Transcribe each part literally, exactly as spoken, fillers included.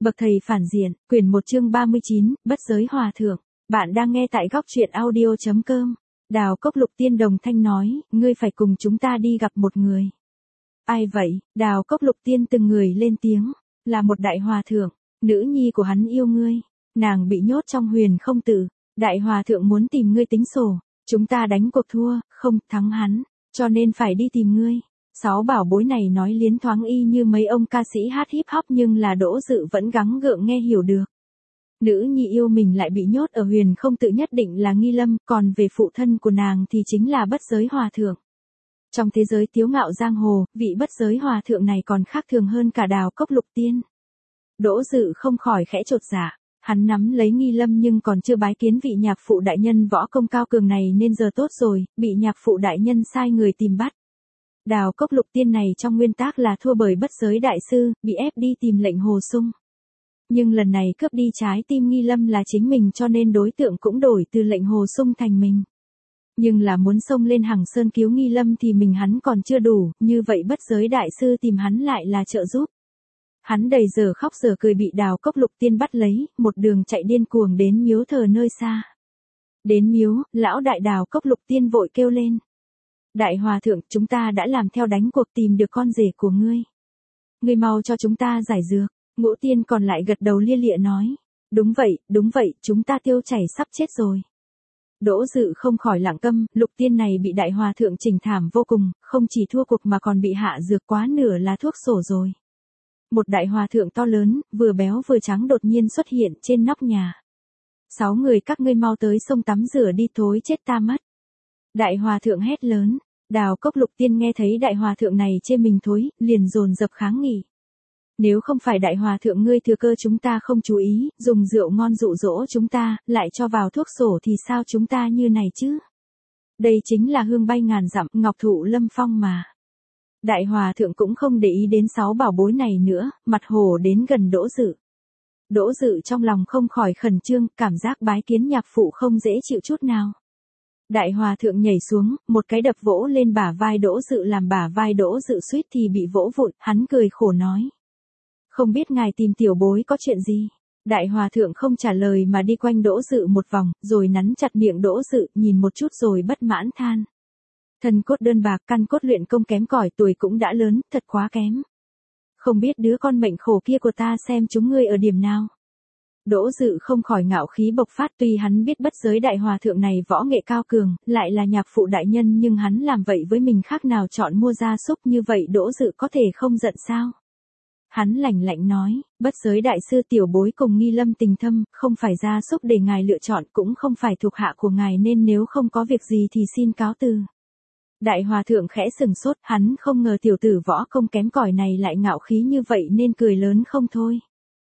Bậc thầy phản diện, quyển một chương ba mươi chín, bất giới hòa thượng. Bạn đang nghe tại góc truyện audio.com. Đào Cốc Lục Tiên đồng thanh nói, ngươi phải cùng chúng ta đi gặp một người. Ai vậy? Đào Cốc Lục Tiên từng người lên tiếng, là một đại hòa thượng, nữ nhi của hắn yêu ngươi. Nàng bị nhốt trong huyền không tự, đại hòa thượng muốn tìm ngươi tính sổ, chúng ta đánh cuộc thua, không thắng hắn, cho nên phải đi tìm ngươi. Sáu bảo bối này nói liến thoáng y như mấy ông ca sĩ hát hip hop nhưng là Đỗ Dự vẫn gắng gượng nghe hiểu được. Nữ nhi yêu mình lại bị nhốt ở huyền không tự nhất định là Nghi Lâm, còn về phụ thân của nàng thì chính là bất giới hòa thượng. Trong thế giới tiếu ngạo giang hồ, vị bất giới hòa thượng này còn khác thường hơn cả Đào Cốc Lục Tiên. Đỗ Dự không khỏi khẽ chột dạ, hắn nắm lấy Nghi Lâm nhưng còn chưa bái kiến vị nhạc phụ đại nhân võ công cao cường này nên giờ tốt rồi, bị nhạc phụ đại nhân sai người tìm bắt. Đào Cốc Lục Tiên này trong nguyên tác là thua bởi bất giới đại sư, bị ép đi tìm lệnh Hồ Sung. Nhưng lần này cướp đi trái tim Nghi Lâm là chính mình cho nên đối tượng cũng đổi từ lệnh Hồ Sung thành mình. Nhưng là muốn xông lên Hằng Sơn cứu Nghi Lâm thì mình hắn còn chưa đủ, như vậy bất giới đại sư tìm hắn lại là trợ giúp. Hắn đầy giờ khóc giờ cười bị Đào Cốc Lục Tiên bắt lấy, một đường chạy điên cuồng đến miếu thờ nơi xa. Đến miếu, lão đại Đào Cốc Lục Tiên vội kêu lên. Đại hòa thượng, chúng ta đã làm theo đánh cuộc tìm được con rể của ngươi. Ngươi mau cho chúng ta giải dược. Ngũ Tiên còn lại gật đầu lia lịa nói. Đúng vậy, đúng vậy, chúng ta tiêu chảy sắp chết rồi. Đỗ Dự không khỏi lặng câm, Lục Tiên này bị đại hòa thượng chỉnh thảm vô cùng, không chỉ thua cuộc mà còn bị hạ dược quá nửa là thuốc sổ rồi. Một đại hòa thượng to lớn, vừa béo vừa trắng đột nhiên xuất hiện trên nóc nhà. Sáu người các ngươi mau tới sông tắm rửa đi thối chết ta mất. Đại hòa thượng hét lớn, Đào Cốc Lục Tiên nghe thấy đại hòa thượng này chê mình thối, liền dồn dập kháng nghị. Nếu không phải đại hòa thượng ngươi thừa cơ chúng ta không chú ý, dùng rượu ngon dụ dỗ chúng ta, lại cho vào thuốc sổ thì sao chúng ta như này chứ? Đây chính là hương bay ngàn dặm, ngọc thụ lâm phong mà. Đại hòa thượng cũng không để ý đến sáu bảo bối này nữa, mặt hồ đến gần Đỗ Dự. Đỗ Dự trong lòng không khỏi khẩn trương, cảm giác bái kiến nhạc phụ không dễ chịu chút nào. Đại hòa thượng nhảy xuống, một cái đập vỗ lên bả vai Đỗ Dự làm bả vai Đỗ Dự suýt thì bị vỗ vụn, hắn cười khổ nói. Không biết ngài tìm tiểu bối có chuyện gì? Đại hòa thượng không trả lời mà đi quanh Đỗ Dự một vòng, rồi nắn chặt miệng Đỗ Dự, nhìn một chút rồi bất mãn than. Thân cốt đơn bạc, căn cốt luyện công kém cỏi, tuổi cũng đã lớn, thật quá kém. Không biết đứa con mệnh khổ kia của ta xem chúng ngươi ở điểm nào. Đỗ Dự không khỏi ngạo khí bộc phát, tuy hắn biết bất giới đại hòa thượng này võ nghệ cao cường, lại là nhạc phụ đại nhân nhưng hắn làm vậy với mình khác nào chọn mua gia súc như vậy Đỗ Dự có thể không giận sao? Hắn lạnh lạnh nói, bất giới đại sư tiểu bối cùng Nghi Lâm tình thâm, không phải gia súc để ngài lựa chọn cũng không phải thuộc hạ của ngài nên nếu không có việc gì thì xin cáo từ. Đại hòa thượng khẽ sừng sốt, hắn không ngờ tiểu tử võ công kém cỏi này lại ngạo khí như vậy nên cười lớn không thôi.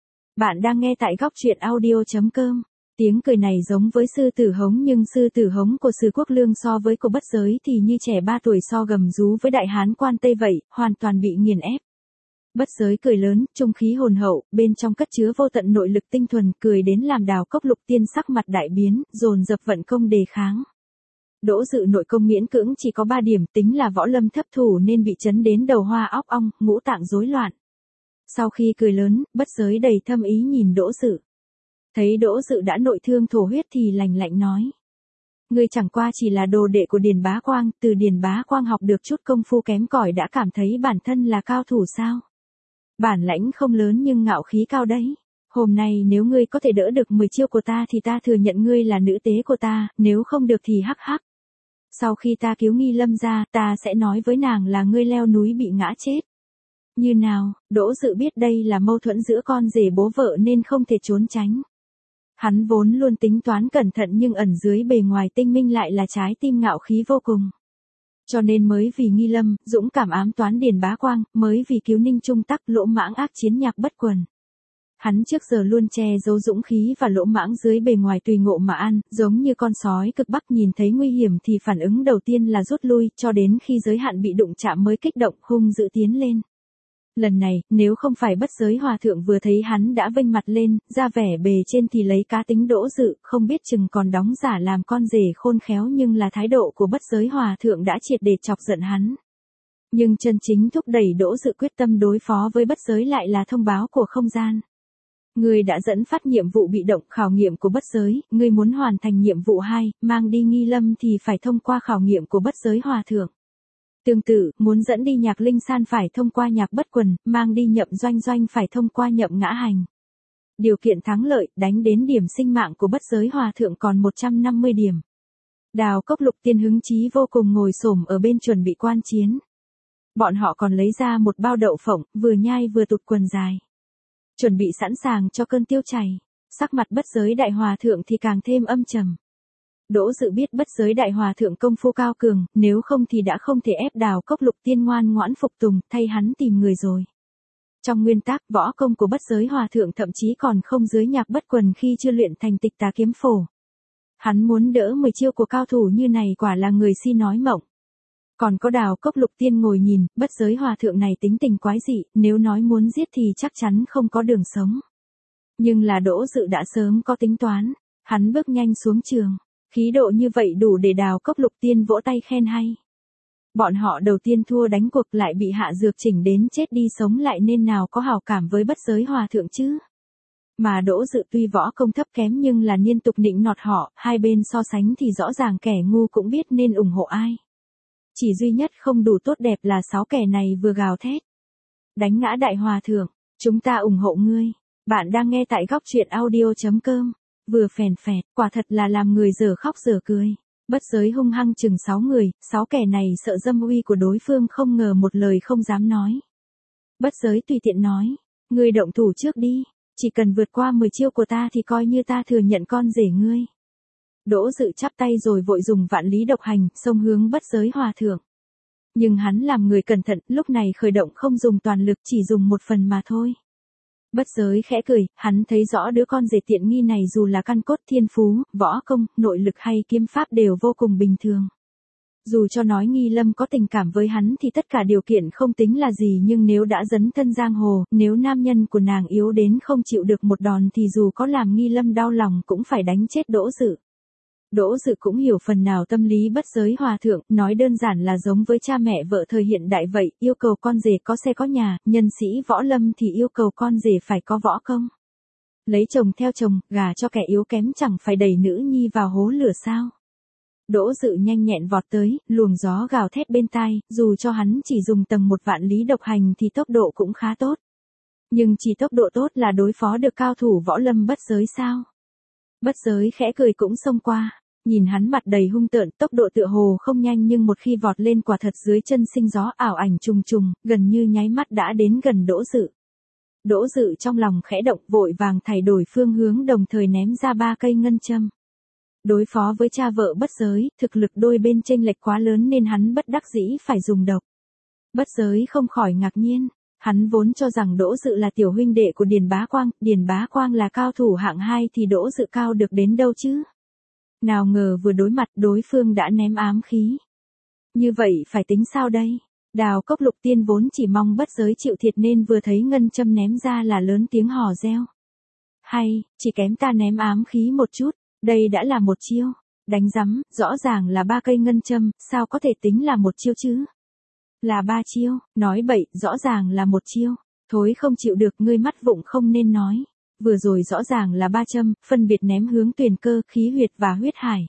Bạn đang nghe tại góc truyện audio.com. Tiếng cười này giống với sư tử hống nhưng sư tử hống của Sử Quốc Lương so với cô bất giới thì như trẻ ba tuổi so gầm rú với đại hán quan Tây vậy, hoàn toàn bị nghiền ép. Bất giới cười lớn, trung khí hồn hậu, bên trong cất chứa vô tận nội lực tinh thuần, cười đến làm Đào Cốc Lục Tiên sắc mặt đại biến, dồn dập vận công đề kháng. Đỗ Dự nội công miễn cưỡng chỉ có ba điểm, tính là võ lâm thấp thủ nên bị chấn đến đầu hoa óc ong, ngũ tạng rối loạn. Sau khi cười lớn, bất giới đầy thâm ý nhìn Đỗ Dự. Thấy Đỗ Dự đã nội thương thổ huyết thì lạnh lạnh nói. Ngươi chẳng qua chỉ là đồ đệ của Điền Bá Quang, từ Điền Bá Quang học được chút công phu kém cỏi đã cảm thấy bản thân là cao thủ sao? Bản lãnh không lớn nhưng ngạo khí cao đấy. Hôm nay nếu ngươi có thể đỡ được mười chiêu của ta thì ta thừa nhận ngươi là nữ tế của ta, nếu không được thì hắc hắc. Sau khi ta cứu Nghi Lâm ra, ta sẽ nói với nàng là ngươi leo núi bị ngã chết. Như nào? Đỗ Dự biết đây là mâu thuẫn giữa con rể bố vợ nên không thể trốn tránh. Hắn vốn luôn tính toán cẩn thận nhưng ẩn dưới bề ngoài tinh minh lại là trái tim ngạo khí vô cùng. Cho nên mới vì Nghi Lâm, dũng cảm ám toán Điền Bá Quang, mới vì cứu Ninh Trung Tắc lỗ mãng ác chiến nhạc bất quần. Hắn trước giờ luôn che giấu dũng khí và lỗ mãng dưới bề ngoài tùy ngộ mà ăn, giống như con sói cực bắc nhìn thấy nguy hiểm thì phản ứng đầu tiên là rút lui, cho đến khi giới hạn bị đụng chạm mới kích động hung dữ tiến lên. Lần này, nếu không phải bất giới hòa thượng vừa thấy hắn đã vênh mặt lên, ra vẻ bề trên thì lấy cá tính Đỗ Dự, không biết chừng còn đóng giả làm con rể khôn khéo nhưng là thái độ của bất giới hòa thượng đã triệt để chọc giận hắn. Nhưng chân chính thúc đẩy Đỗ Dự quyết tâm đối phó với bất giới lại là thông báo của không gian. Ngươi đã dẫn phát nhiệm vụ bị động khảo nghiệm của bất giới, ngươi muốn hoàn thành nhiệm vụ hai, mang đi nghi lâm thì phải thông qua khảo nghiệm của bất giới hòa thượng. Tương tự, muốn dẫn đi nhạc linh san phải thông qua nhạc bất quần, mang đi nhậm doanh doanh phải thông qua nhậm ngã hành. Điều kiện thắng lợi, đánh đến điểm sinh mạng của bất giới hòa thượng còn một trăm năm mươi điểm. Đào Cốc Lục Tiên hứng chí vô cùng ngồi xổm ở bên chuẩn bị quan chiến. Bọn họ còn lấy ra một bao đậu phộng, vừa nhai vừa tụt quần dài. Chuẩn bị sẵn sàng cho cơn tiêu chảy. Sắc mặt bất giới đại hòa thượng thì càng thêm âm trầm. Đỗ Dự biết bất giới đại hòa thượng công phu cao cường, nếu không thì đã không thể ép Đào Cốc Lục Tiên ngoan ngoãn phục tùng, thay hắn tìm người rồi. Trong nguyên tắc, võ công của bất giới hòa thượng thậm chí còn không dưới nhạc bất quần khi chưa luyện thành tịch tà kiếm phổ. Hắn muốn đỡ mười chiêu của cao thủ như này quả là người si nói mộng. Còn có Đào Cốc Lục Tiên ngồi nhìn, bất giới hòa thượng này tính tình quái dị, nếu nói muốn giết thì chắc chắn không có đường sống. Nhưng là Đỗ Dự đã sớm có tính toán, hắn bước nhanh xuống trường, khí độ như vậy đủ để Đào Cốc Lục Tiên vỗ tay khen hay. Bọn họ đầu tiên thua đánh cuộc lại bị hạ dược chỉnh đến chết đi sống lại nên nào có hảo cảm với bất giới hòa thượng chứ. Mà Đỗ Dự tuy võ công thấp kém nhưng là liên tục nịnh nọt họ, hai bên so sánh thì rõ ràng kẻ ngu cũng biết nên ủng hộ ai. Chỉ duy nhất không đủ tốt đẹp là sáu kẻ này vừa gào thét. Đánh ngã đại hòa thượng, chúng ta ủng hộ ngươi. Bạn đang nghe tại góc truyện audio chấm com. Vừa phèn phẹt, quả thật là làm người dở khóc dở cười. Bất giới hung hăng chừng sáu người, sáu kẻ này sợ dâm uy của đối phương không ngờ một lời không dám nói. Bất giới tùy tiện nói, ngươi động thủ trước đi, chỉ cần vượt qua mười chiêu của ta thì coi như ta thừa nhận con rể ngươi. Đỗ Dự chắp tay rồi vội dùng vạn lý độc hành, xông hướng bất giới hòa thượng. Nhưng hắn làm người cẩn thận, lúc này khởi động không dùng toàn lực chỉ dùng một phần mà thôi. Bất giới khẽ cười, hắn thấy rõ đứa con rể tiện nghi này dù là căn cốt thiên phú, võ công, nội lực hay kiếm pháp đều vô cùng bình thường. Dù cho nói nghi lâm có tình cảm với hắn thì tất cả điều kiện không tính là gì nhưng nếu đã dấn thân giang hồ, nếu nam nhân của nàng yếu đến không chịu được một đòn thì dù có làm nghi lâm đau lòng cũng phải đánh chết Đỗ Dự. Đỗ Dự cũng hiểu phần nào tâm lý bất giới hòa thượng, nói đơn giản là giống với cha mẹ vợ thời hiện đại vậy, yêu cầu con rể có xe có nhà, nhân sĩ võ lâm thì yêu cầu con rể phải có võ công. Lấy chồng theo chồng, gả cho kẻ yếu kém chẳng phải đẩy nữ nhi vào hố lửa sao. Đỗ Dự nhanh nhẹn vọt tới, luồng gió gào thét bên tai, dù cho hắn chỉ dùng tầng một vạn lý độc hành thì tốc độ cũng khá tốt. Nhưng chỉ tốc độ tốt là đối phó được cao thủ võ lâm bất giới sao? Bất giới khẽ cười cũng xông qua, nhìn hắn mặt đầy hung tợn, tốc độ tựa hồ không nhanh nhưng một khi vọt lên quả thật dưới chân sinh gió ảo ảnh trùng trùng, gần như nháy mắt đã đến gần Đỗ Dự. Đỗ Dự trong lòng khẽ động vội vàng thay đổi phương hướng đồng thời ném ra ba cây ngân châm. Đối phó với cha vợ bất giới, thực lực đôi bên chênh lệch quá lớn nên hắn bất đắc dĩ phải dùng độc. Bất giới không khỏi ngạc nhiên, hắn vốn cho rằng Đỗ Dự là tiểu huynh đệ của Điền Bá Quang, Điền Bá Quang là cao thủ hạng hai thì Đỗ Dự cao được đến đâu chứ. Nào ngờ vừa đối mặt đối phương đã ném ám khí. Như vậy phải tính sao đây? Đào Cốc Lục Tiên vốn chỉ mong bất giới chịu thiệt nên vừa thấy ngân châm ném ra là lớn tiếng hò reo. Hay, chỉ kém ta ném ám khí một chút, đây đã là một chiêu. Đánh rắm, rõ ràng là ba cây ngân châm, sao có thể tính là một chiêu chứ? Là ba chiêu, nói bậy, rõ ràng là một chiêu. Thối không chịu được, ngươi mắt vụng không nên nói. Vừa rồi rõ ràng là ba châm, phân biệt ném hướng tuyền cơ, khí huyệt và huyết hải.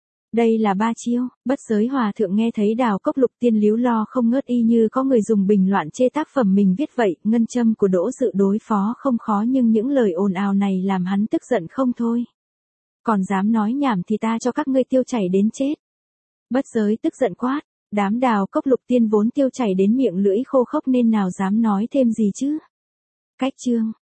Đây là ba chiêu, bất giới hòa thượng nghe thấy Đào Cốc Lục Tiên líu lo không ngớt y như có người dùng bình loạn chê tác phẩm mình viết vậy, ngân châm của Đỗ Dự đối phó không khó nhưng những lời ồn ào này làm hắn tức giận không thôi. Còn dám nói nhảm thì ta cho các ngươi tiêu chảy đến chết. Bất giới tức giận quát, đám Đào Cốc Lục Tiên vốn tiêu chảy đến miệng lưỡi khô khốc nên nào dám nói thêm gì chứ. Cách chương